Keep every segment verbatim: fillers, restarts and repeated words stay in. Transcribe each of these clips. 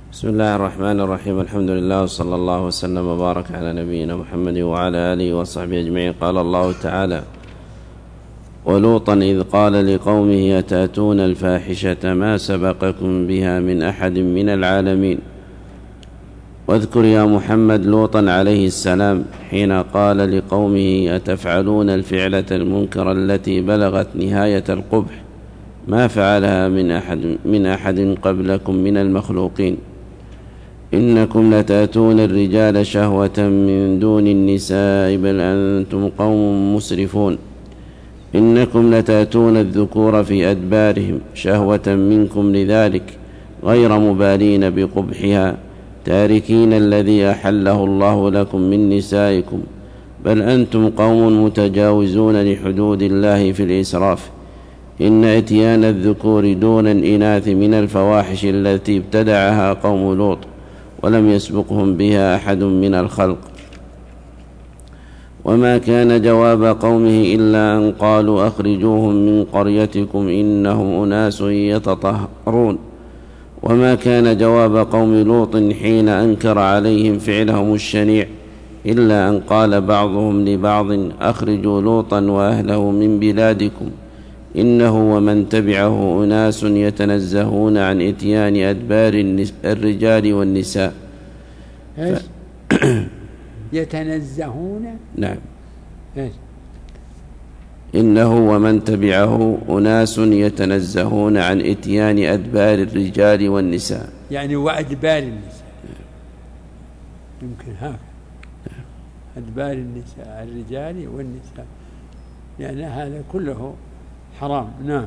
بسم الله الرحمن الرحيم. الحمد لله وصلى الله وسلم وبارك على نبينا محمد وعلى آله وصحبه أجمعين. قال الله تعالى: ولوطا إذ قال لقومه أتأتون الفاحشة ما سبقكم بها من أحد من العالمين. واذكر يا محمد لوطا عليه السلام حين قال لقومه أتفعلون الفعلة المنكرة التي بلغت نهاية القبح ما فعلها من أحد, من أحد قبلكم من المخلوقين، إنكم لتأتون الرجال شهوة من دون النساء بل أنتم قوم مسرفون، إنكم لتأتون الذكور في أدبارهم شهوة منكم لذلك غير مبالين بقبحها تاركين الذي أحله الله لكم من نسائكم بل أنتم قوم متجاوزون لحدود الله في الإسراف، إن اتيان الذكور دون الإناث من الفواحش التي ابتدعها قوم لوط ولم يسبقهم بها أحد من الخلق. وما كان جواب قومه إلا أن قالوا أخرجوهم من قريتكم إنهم أناس يتطهرون. وما كان جواب قوم لوط حين أنكر عليهم فعلهم الشنيع إلا أن قال بعضهم لبعض أخرجوا لوطا وأهله من بلادكم إنه ومن تبعه أناس يتنزهون عن إتيان أدبار الرجال والنساء. ف... يتنزهون نعم إيش؟ إنه ومن تبعه أناس يتنزهون عن إتيان أدبار الرجال والنساء، يعني وأدبار النساء يمكن هذا أدبار النساء الرجال والنساء، يعني هذا كله حرام. نعم.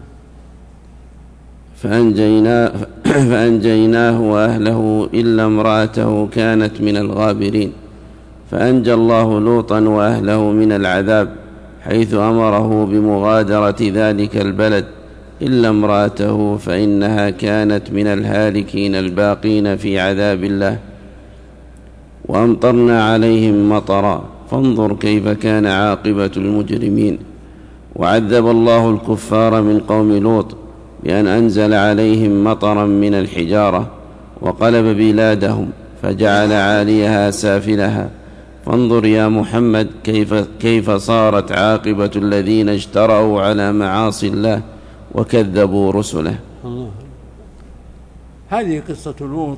فأنجيناه, فأنجيناه وأهله إلا امرأته كانت من الغابرين، فأنجى الله لوطا وأهله من العذاب حيث أمره بمغادرة ذلك البلد إلا امرأته فإنها كانت من الهالكين الباقين في عذاب الله. وأمطرنا عليهم مطرا فانظر كيف كان عاقبة المجرمين. وعذب الله الكفار من قوم لوط بأن أنزل عليهم مطرا من الحجارة وقلب بلادهم فجعل عاليها سافلها، فانظر يا محمد كيف, كيف صارت عاقبة الذين اجترأوا على معاصي الله وكذبوا رسله. الله. هذه قصة لوط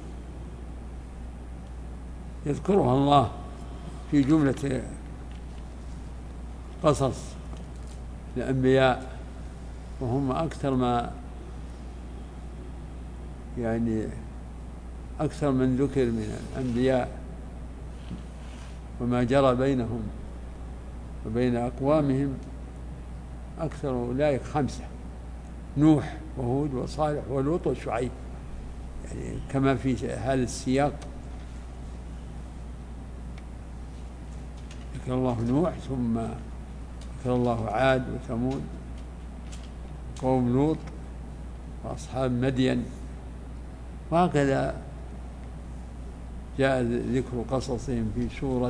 يذكرها الله في جملة قصص الأنبياء، وهم أكثر ما يعني أكثر من ذكر من الأنبياء وما جرى بينهم وبين أقوامهم أكثر أولئك خمسة: نوح وهود وصالح ولوط وشعيب، يعني كما في هذا السياق ذكر الله نوح ثم ذكر الله عاد وثمود قوم لوط وأصحاب مدين، وهكذا جاء ذكر قصصهم في سورة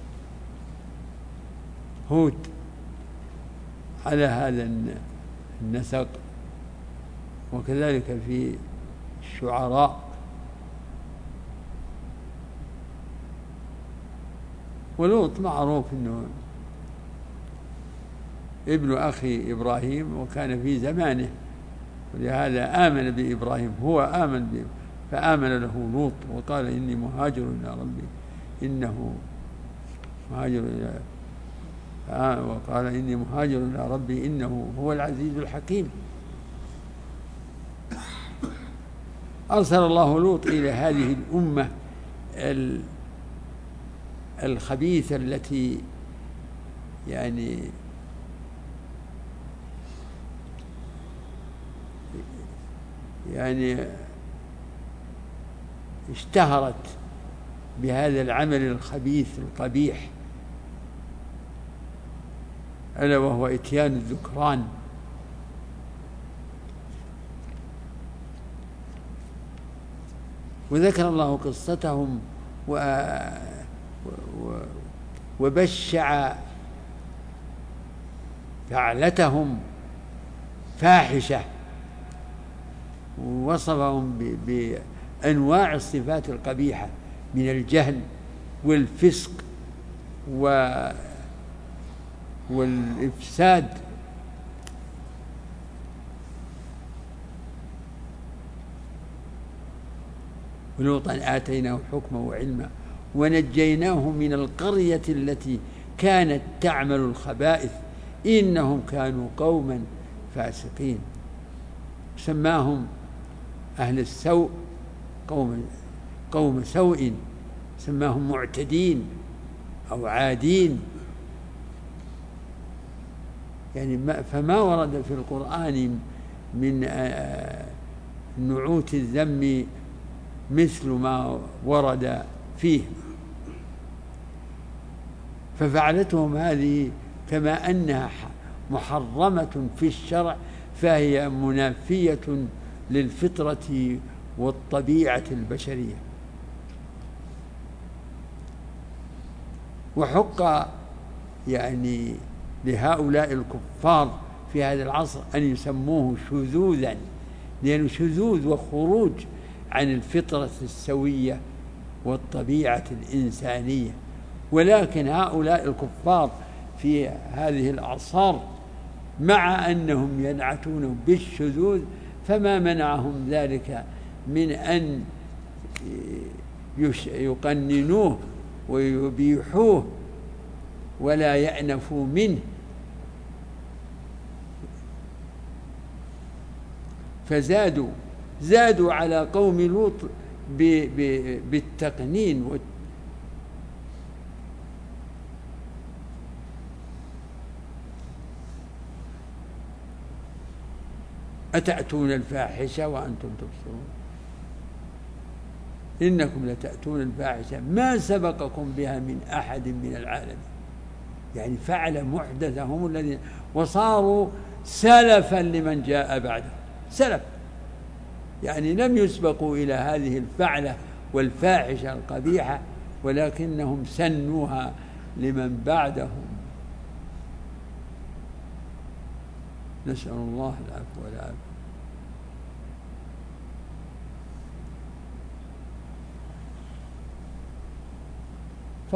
هود على هذا النسق، وكذلك في الشعراء. ولوط معروف أنه ابن أخي إبراهيم وكان في زمانه، ولهذا آمن بإبراهيم، هو آمن به فآمن له لوط وقال إني مهاجر إلى ربي إنه مهاجر إلى وقال إني مهاجر إلى ربي إنه هو العزيز الحكيم. أرسل الله لوط إلى هذه الأمة الخبيثة التي يعني يعني اشتهرت بهذا العمل الخبيث القبيح، ألا وهو إتيان الذكران. وذكر الله قصتهم و وبشع فعلتهم فاحشة، ووصفهم أنواع الصفات القبيحة من الجهل والفسق والإفساد. ولوطا آتيناه حكما وعلما ونجيناه من القرية التي كانت تعمل الخبائث إنهم كانوا قوما فاسقين. سماهم أهل السوء قوم قوم سوء، سماهم معتدين أو عادين. يعني فما ورد في القرآن من نعوت الذم مثل ما ورد فيه. ففعلتهم هذه كما أنها محرمة في الشرع فهي منافية للفطرة والطبيعة البشرية. وحق يعني لهؤلاء الكفار في هذا العصر أن يسموه شذوذا، لأنه شذوذ وخروج عن الفطرة السوية والطبيعة الإنسانية. ولكن هؤلاء الكفار في هذه الأعصار مع أنهم ينعتون بالشذوذ فما منعهم ذلك من أن يقننوه ويبيحوه ولا يأنفوا منه. فزادوا زادوا على قوم لوط بالتقنين. أتأتون الفاحشة وأنتم تبصرون إنكم لتأتون الفاحشة ما سبقكم بها من أحد من العالمين. يعني فعل محدثة هم الذين وصاروا سلفا لمن جاء بعده. سلف يعني لم يسبقوا إلى هذه الفعلة والفاحشة القبيحة، ولكنهم سنوها لمن بعدهم. نسأل الله العفو والعافية. ف...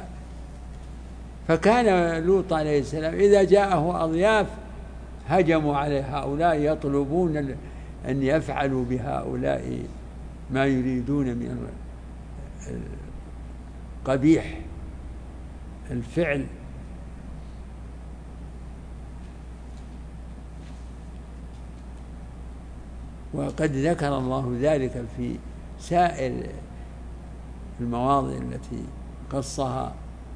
فكان لوط عليه السلام إذا جاءه أضياف هجموا على هؤلاء يطلبون أن يفعلوا بهؤلاء ما يريدون من قبيح الفعل. وقد ذكر الله ذلك في سائر المواضع التي قصها.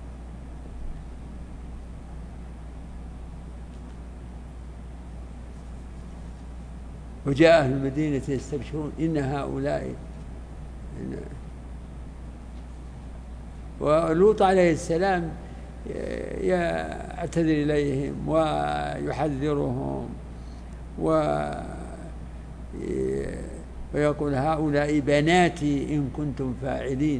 وجاء أهل المدينة يستبشرون إن هؤلاء إن ولوط عليه السلام يعتذر إليهم ويحذرهم ويقول هؤلاء بناتي إن كنتم فاعلين.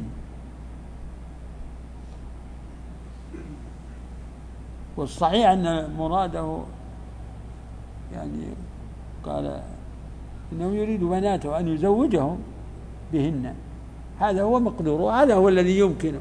والصحيح أن مراده يعني قال إنه يريد بناته أن يزوجهم بهن، هذا هو مقدوره، هذا هو الذي يمكنه.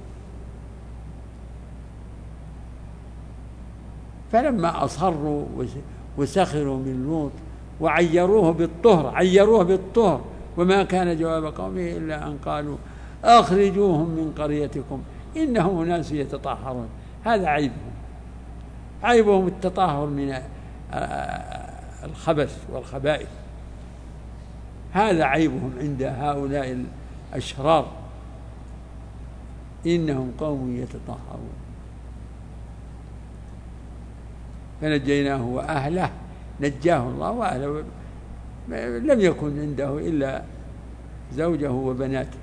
فلما أصروا وسخروا من لوط وعيروه بالطهر عيروه بالطهر وما كان جواب قومه إلا أن قالوا أخرجوهم من قريتكم إنهم أناس يتطهرون. هذا عيبهم، عيبهم التطهر من الخبث والخبائث، هذا عيبهم عند هؤلاء الأشرار، إنهم قوم يتطهرون. فنجيناه وأهله، نجاه الله وأهله، لم يكن عنده إلا زوجه وبناته.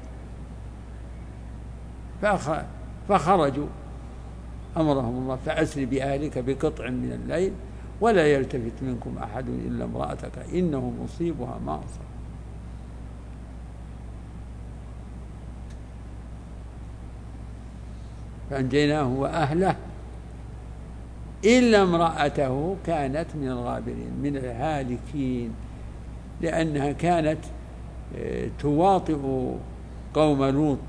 فخرجوا أمرهم الله فأسر بأهلك بقطع من الليل ولا يلتفت منكم أحد إلا امرأتك إنه مصيبها ما أصاب. فأنجيناه وأهله إلا امرأته كانت من الغابرين من الهالكين، لأنها كانت تواطئ قوم لوط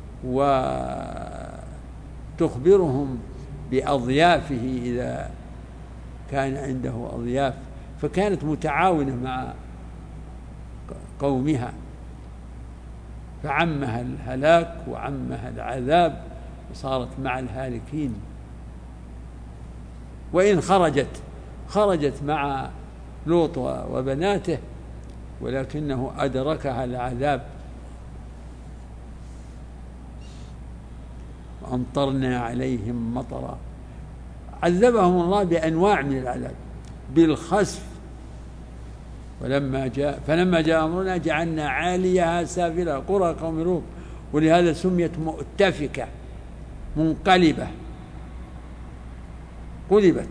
وتخبرهم بأضيافه إذا كان عنده أضياف، فكانت متعاونة مع قومها، فعمها الهلاك وعمها العذاب وصارت مع الهالكين. وإن خرجت خرجت مع لوط وبناته، ولكنه أدركها العذاب. وأمطرنا عليهم مطرا، عذبهم الله بأنواع من العذاب، بالخسف. ولما جاء فلما جاء أمرنا جعلنا عاليها سافلها، قرى قوم لوط، ولهذا سميت مؤتفكة، منقلبة، قلبت.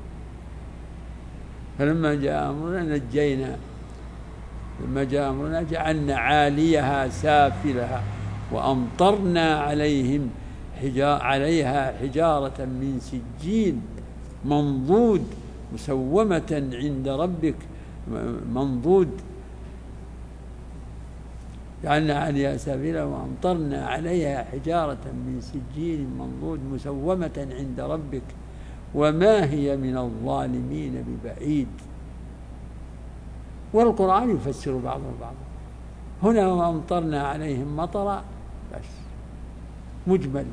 فلما جاء أمرنا نجينا لما جاء أمرنا جعلنا عاليها سافلها وأمطرنا عليهم حجار عليها حجارة من سجيل منضود مسومة عند ربك. منضود جعلنا عليها سافلها وأمطرنا عليها حجارة من سجيل منضود مسومة عند ربك وما هي من الظالمين ببعيد. والقرآن يفسر بعضه بعضا. هنا وأمطرنا عليهم مطرا بس مجمل،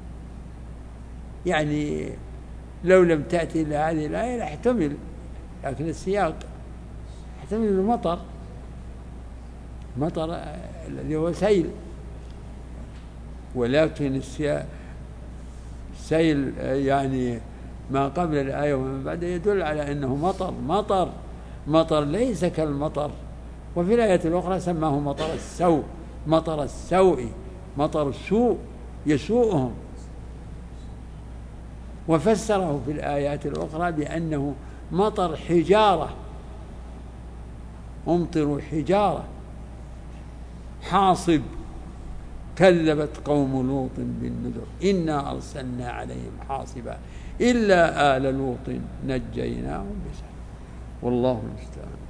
يعني لو لم تأتي إلى هذه الآية لاحتمل، لكن السياق يحتمل المطر، مطر الذي هو سيل، ولكن السياق سيل يعني ما قبل الآية وما بعد يدل على أنه مطر مطر مطر ليس كالمطر. وفي الآية الأخرى سماه مطر السوء، مطر السوء، مطر السوء يسوءهم. وفسره في الآيات الأخرى بأنه مطر حجارة، أمطر حجارة، حاصب. كذبت قوم لوط بالنذر إنا أرسلنا عليهم حاصبا إلا آل لوط نجيناهم بسلام. والله المستعان.